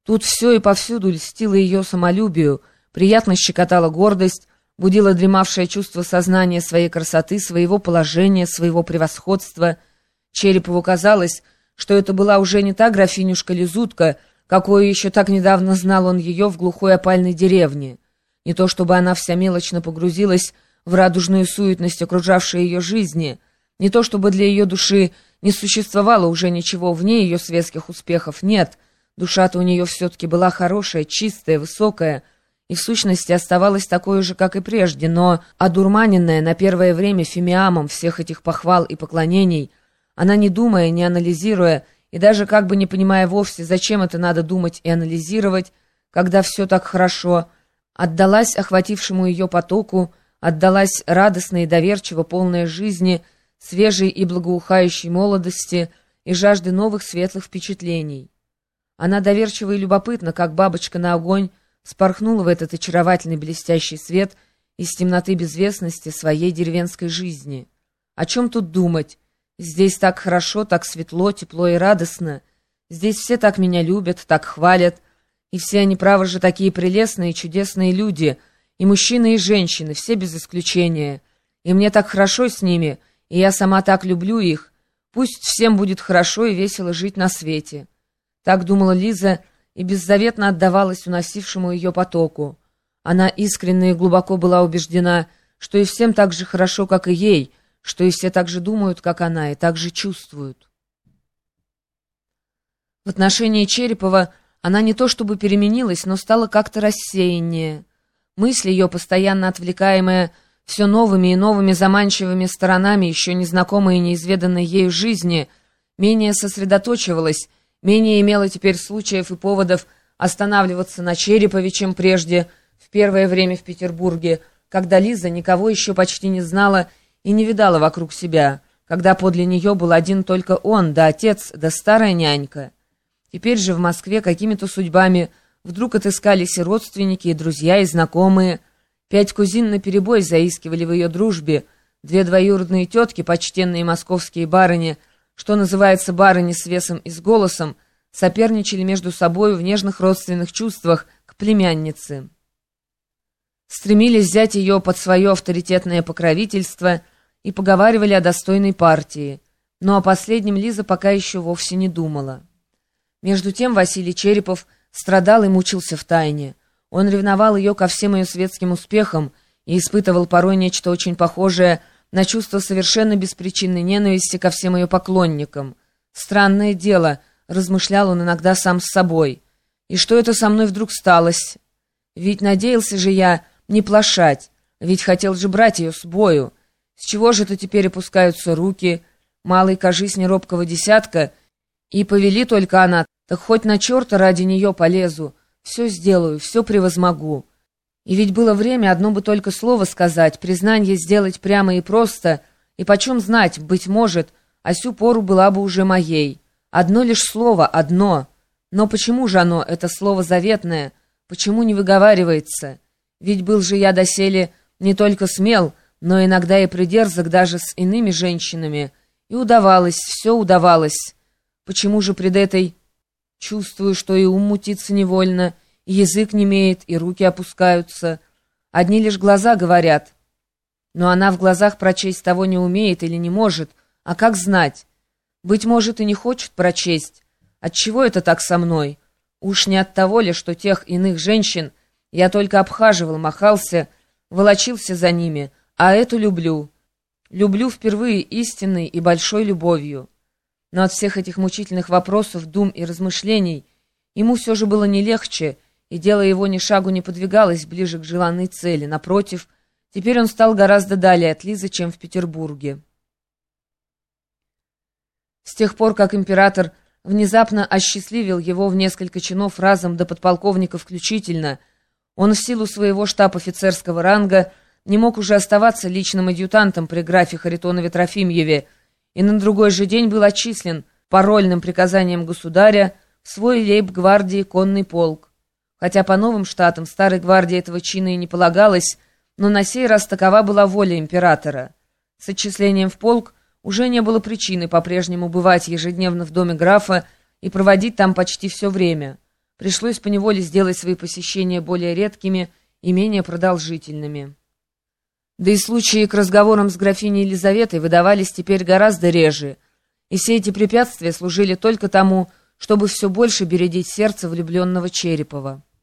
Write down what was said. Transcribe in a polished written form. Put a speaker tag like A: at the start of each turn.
A: Тут все и повсюду льстило ее самолюбию, приятно щекотала гордость, будило дремавшее чувство сознания своей красоты, своего положения, своего превосходства. Черепову казалось, что это была уже не та графинюшка-лизутка, какую еще так недавно знал он ее в глухой опальной деревне. Не то чтобы она вся мелочно погрузилась в радужную суетность окружавшей ее жизни, не то чтобы для ее души не существовало уже ничего вне ее светских успехов, нет, душа-то у нее все-таки была хорошая, чистая, высокая, и в сущности оставалась такой же, как и прежде, но, одурманенная на первое время фимиамом всех этих похвал и поклонений, она, не думая, не анализируя, и даже как бы не понимая вовсе, зачем это надо думать и анализировать, когда все так хорошо, отдалась охватившему ее потоку, отдалась радостно и доверчиво, полная жизни, свежей и благоухающей молодости и жажды новых светлых впечатлений. Она доверчиво и любопытно, как бабочка на огонь, спорхнула в этот очаровательный блестящий свет из темноты безвестности своей деревенской жизни. О чем тут думать? Здесь так хорошо, так светло, тепло и радостно. Здесь все так меня любят, так хвалят. И все они, право же, такие прелестные, чудесные люди. И мужчины, и женщины, все без исключения. И мне так хорошо с ними, и я сама так люблю их. Пусть всем будет хорошо и весело жить на свете. Так думала Лиза и беззаветно отдавалась уносившему ее потоку. Она искренне и глубоко была убеждена, что и всем так же хорошо, как и ей, что и все так же думают, как она, и так же чувствуют. В отношении Черепова она не то чтобы переменилась, но стала как-то рассеяннее. Мысль ее, постоянно отвлекаемая все новыми и новыми заманчивыми сторонами еще незнакомой и неизведанной ею жизни, менее сосредоточивалась, менее имела теперь случаев и поводов останавливаться на Черепове, чем прежде, в первое время в Петербурге, когда Лиза никого еще почти не знала и не видала вокруг себя, когда подле нее был один только он, да отец, да старая нянька. Теперь же в Москве какими-то судьбами вдруг отыскались и родственники, и друзья, и знакомые. 5 кузин наперебой заискивали в ее дружбе, 2 двоюродные тетки, почтенные московские барыни, что называется барыни с весом и с голосом, соперничали между собой в нежных родственных чувствах к племяннице. Стремились взять ее под свое авторитетное покровительство и поговаривали о достойной партии, но о последнем Лиза пока еще вовсе не думала. Между тем Василий Черепов страдал и мучился втайне. Он ревновал ее ко всем ее светским успехам и испытывал порой нечто очень похожее на чувство совершенно беспричинной ненависти ко всем ее поклонникам. «Странное дело», — размышлял он иногда сам с собой. «И что это со мной вдруг сталось? Ведь надеялся же я не плашать, ведь хотел же брать ее с бою. С чего же это теперь опускаются руки? Малый, кажись, неробкого десятка, и повели только она, так хоть на черта ради нее полезу, все сделаю, все превозмогу. И ведь было время одно бы только слово сказать, признание сделать прямо и просто, и почем знать, быть может, а сю пору была бы уже моей. Одно лишь слово, одно. Но почему же оно, это слово заветное, почему не выговаривается? Ведь был же я доселе не только смел, но иногда и придерзок даже с иными женщинами, и удавалось, все удавалось. Почему же пред этой чувствую, что и ум мутится невольно, и язык немеет, и руки опускаются? Одни лишь глаза говорят. Но она в глазах прочесть того не умеет или не может, а как знать? Быть может, и не хочет прочесть. Отчего это так со мной? Уж не от того ли, что тех иных женщин я только обхаживал, махался, волочился за ними, а эту люблю. Люблю впервые истинной и большой любовью. Но от всех этих мучительных вопросов, дум и размышлений ему все же было не легче, и дело его ни шагу не подвигалось ближе к желанной цели. Напротив, теперь он стал гораздо далее от Лизы, чем в Петербурге. С тех пор, как император внезапно осчастливил его в несколько чинов разом до подполковника включительно, он в силу своего штаб-офицерского ранга не мог уже оставаться личным адъютантом при графе Харитонове Трофимьеве, и на другой же день был отчислен парольным приказанием государя в свой лейб-гвардии конный полк. Хотя по новым штатам старой гвардии этого чина и не полагалось, но на сей раз такова была воля императора. С отчислением в полк уже не было причины по-прежнему бывать ежедневно в доме графа и проводить там почти все время. Пришлось поневоле сделать свои посещения более редкими и менее продолжительными. Да и случаи к разговорам с графиней Елизаветой выдавались теперь гораздо реже, и все эти препятствия служили только тому, чтобы все больше бередить сердце влюбленного Черепова.